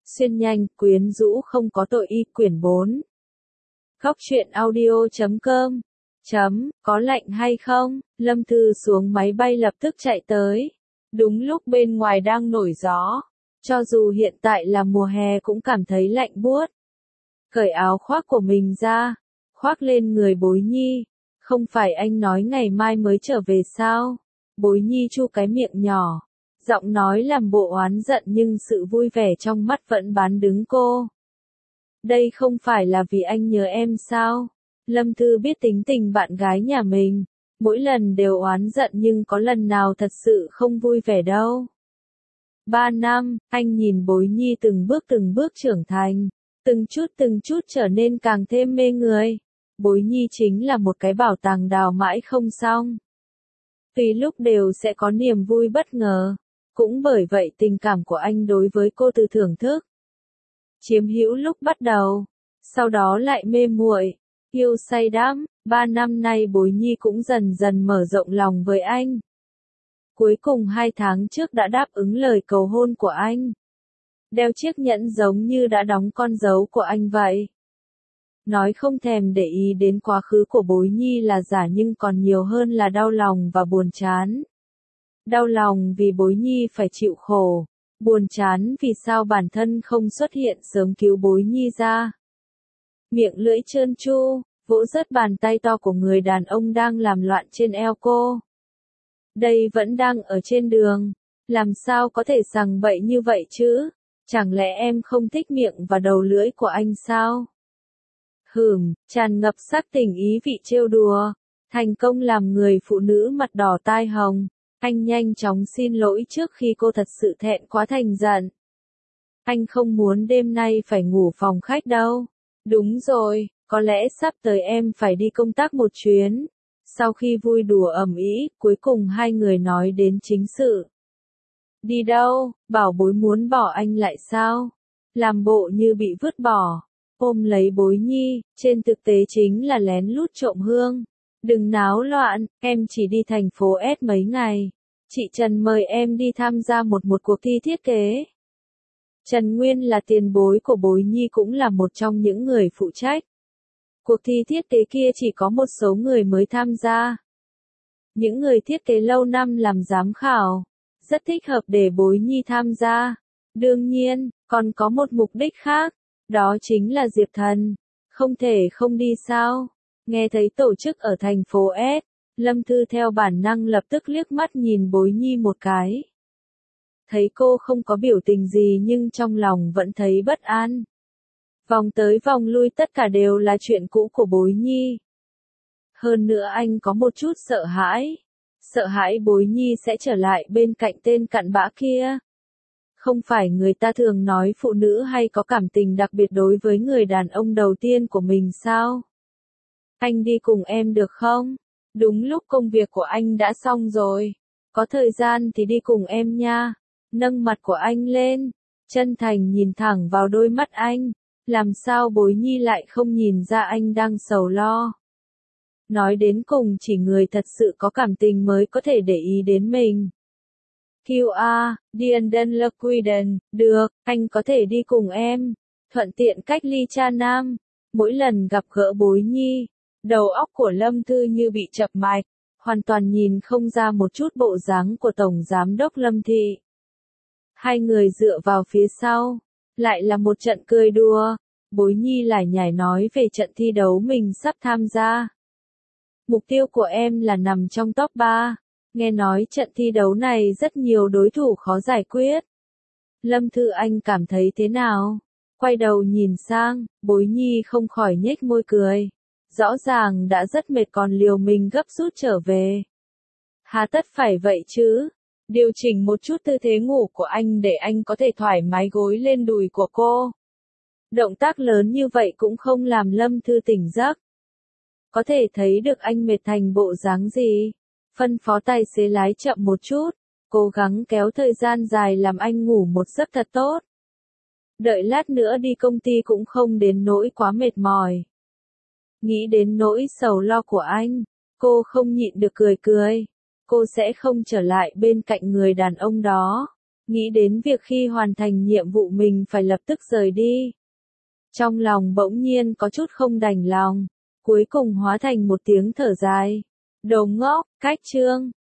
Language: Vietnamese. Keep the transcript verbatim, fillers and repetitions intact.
Xuyên nhanh, quyến rũ không có tội y quyển bốn. Góc truyện audio chấm com. Chấm, có lạnh hay không? Lâm Thư xuống máy bay lập tức chạy tới. Đúng lúc bên ngoài đang nổi gió. Cho dù hiện tại là mùa hè cũng cảm thấy lạnh buốt. Cởi áo khoác của mình ra, khoác lên người Bối Nhi. Không phải anh nói ngày mai mới trở về sao? Bối Nhi chu cái miệng nhỏ. Giọng nói làm bộ oán giận nhưng sự vui vẻ trong mắt vẫn bán đứng cô. Đây không phải là vì anh nhớ em sao? Lâm Thư biết tính tình bạn gái nhà mình. Mỗi lần đều oán giận nhưng có lần nào thật sự không vui vẻ đâu. Ba năm, anh nhìn Bối Nhi từng bước từng bước trưởng thành. Từng chút từng chút trở nên càng thêm mê người. Bối Nhi chính là một cái bảo tàng đào mãi không xong. Tùy lúc đều sẽ có niềm vui bất ngờ. Cũng bởi vậy tình cảm của anh đối với cô từ thưởng thức, chiếm hữu lúc bắt đầu, sau đó lại mê muội, yêu say đắm. Ba năm nay Bối Nhi cũng dần dần mở rộng lòng với anh. Cuối cùng hai tháng trước đã đáp ứng lời cầu hôn của anh. Đeo chiếc nhẫn giống như đã đóng con dấu của anh vậy. Nói không thèm để ý đến quá khứ của Bối Nhi là giả nhưng còn nhiều hơn là đau lòng và buồn chán. Đau lòng vì Bối Nhi phải chịu khổ. Buồn chán vì sao bản thân không xuất hiện sớm cứu Bối Nhi ra. Miệng lưỡi trơn tru, vỗ rớt bàn tay to của người đàn ông đang làm loạn trên eo cô. Đây vẫn đang ở trên đường. Làm sao có thể sằng bậy như vậy chứ? Chẳng lẽ em không thích miệng và đầu lưỡi của anh sao? Hửm, tràn ngập sắc tình ý vị trêu đùa. Thành công làm người phụ nữ mặt đỏ tai hồng. Anh nhanh chóng xin lỗi trước khi cô thật sự thẹn quá thành giận. Anh không muốn đêm nay phải ngủ phòng khách đâu. Đúng rồi, có lẽ sắp tới em phải đi công tác một chuyến. Sau khi vui đùa ầm ĩ, cuối cùng hai người nói đến chính sự. Đi đâu? Bảo Bối muốn bỏ anh lại sao? Làm bộ như bị vứt bỏ. Ôm lấy Bối Nhi, trên thực tế chính là lén lút trộm hương. Đừng náo loạn, em chỉ đi thành phố S mấy ngày. Chị Trần mời em đi tham gia một một cuộc thi thiết kế. Trần Nguyên là tiền bối của Bối Nhi cũng là một trong những người phụ trách. Cuộc thi thiết kế kia chỉ có một số người mới tham gia. Những người thiết kế lâu năm làm giám khảo. Rất thích hợp để Bối Nhi tham gia. Đương nhiên, còn có một mục đích khác. Đó chính là Diệp Thần. Không thể không đi sao? Nghe thấy tổ chức ở thành phố S, Lâm Thư theo bản năng lập tức liếc mắt nhìn Bối Nhi một cái. Thấy cô không có biểu tình gì nhưng trong lòng vẫn thấy bất an. Vòng tới vòng lui tất cả đều là chuyện cũ của Bối Nhi. Hơn nữa anh có một chút sợ hãi. Sợ hãi Bối Nhi sẽ trở lại bên cạnh tên cặn bã kia. Không phải người ta thường nói phụ nữ hay có cảm tình đặc biệt đối với người đàn ông đầu tiên của mình sao? Anh đi cùng em được không? Đúng lúc công việc của anh đã xong rồi. Có thời gian thì đi cùng em nha. Nâng mặt của anh lên. Chân thành nhìn thẳng vào đôi mắt anh. Làm sao Bối Nhi lại không nhìn ra anh đang sầu lo. Nói đến cùng chỉ người thật sự có cảm tình mới có thể để ý đến mình. quy a, Dienden Lequiden, được, anh có thể đi cùng em. Thuận tiện cách ly cha nam. Mỗi lần gặp gỡ Bối Nhi, đầu óc của Lâm Thư như bị chập mạch, hoàn toàn nhìn không ra một chút bộ dáng của Tổng Giám đốc Lâm Thị. Hai người dựa vào phía sau, lại là một trận cười đùa. Bối Nhi lải nhải nói về trận thi đấu mình sắp tham gia. Mục tiêu của em là nằm trong top ba. Nghe nói trận thi đấu này rất nhiều đối thủ khó giải quyết. Lâm Thư Anh cảm thấy thế nào? Quay đầu nhìn sang, Bối Nhi không khỏi nhếch môi cười. Rõ ràng đã rất mệt còn liều mình gấp rút trở về. Hà tất phải vậy chứ? Điều chỉnh một chút tư thế ngủ của anh để anh có thể thoải mái gối lên đùi của cô. Động tác lớn như vậy cũng không làm Lâm Thư tỉnh giấc. Có thể thấy được anh mệt thành bộ dáng gì. Phân phó tài xế lái chậm một chút, cố gắng kéo thời gian dài làm anh ngủ một giấc thật tốt. Đợi lát nữa đi công ty cũng không đến nỗi quá mệt mỏi. Nghĩ đến nỗi sầu lo của anh, cô không nhịn được cười cười. Cô sẽ không trở lại bên cạnh người đàn ông đó. Nghĩ đến việc khi hoàn thành nhiệm vụ mình phải lập tức rời đi. Trong lòng bỗng nhiên có chút không đành lòng, cuối cùng hóa thành một tiếng thở dài. Đồ ngốc, cách chương.